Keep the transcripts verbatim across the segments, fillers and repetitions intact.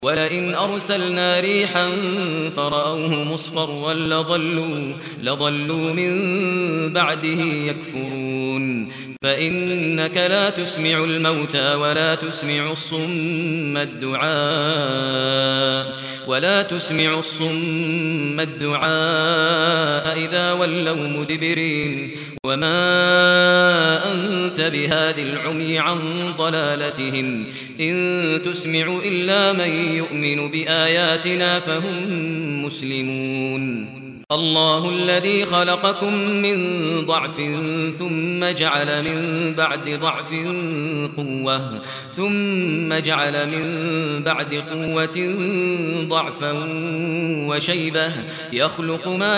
ولئن أرسلنا ريحا فرأوه مصفرا لظلوا, لظلوا من بعده يكفرون فإنك لا تسمع الموتى ولا تسمع الصم الدعاء ولا تسمع الصم الدعاء إذا ولوا مدبرين وما أنت بهاد العمي عن ضلالتهم إن تسمع إلا من يؤمن بآياتنا فهم مسلمون الله الذي خلقكم من ضعف ثم جعل من بعد ضعف قوة ثم جعل من بعد قوة ضعفا وشيبة يخلق ما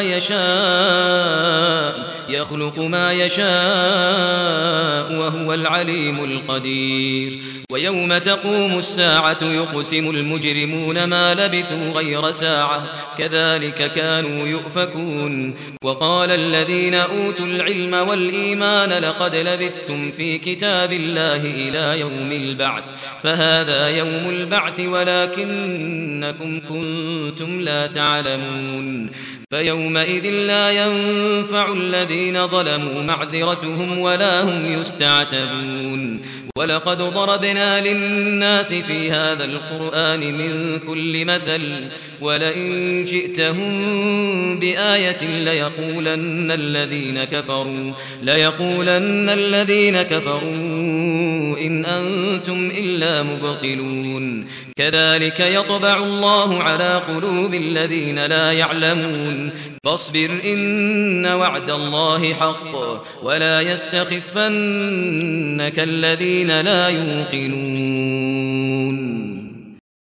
يشاء يخلق ما يشاء وهو العليم القدير ويوم تقوم الساعة يقسم المجرمون ما لبثوا غير ساعة كذلك كانوا يؤفكون وقال الذين أوتوا العلم والإيمان لقد لبثتم في كتاب الله إلى يوم البعث فهذا يوم البعث ولكنكم كنتم لا تعلمون فيومئذ لا ينفع الذين ظلموا معذرتهم ولا هم يستعتبون ولقد ضربنا للناس في هذا القرآن من كل مثل ولئن جئتهم بآية ليقولن الذين كفروا ليقولن الذين كفروا إن أنتم إلا مبطلون كذلك يطبع الله على قلوب الذين لا يعلمون فاصبر إن وعد الله حق ولا يستخفنك الذين لا يوقنون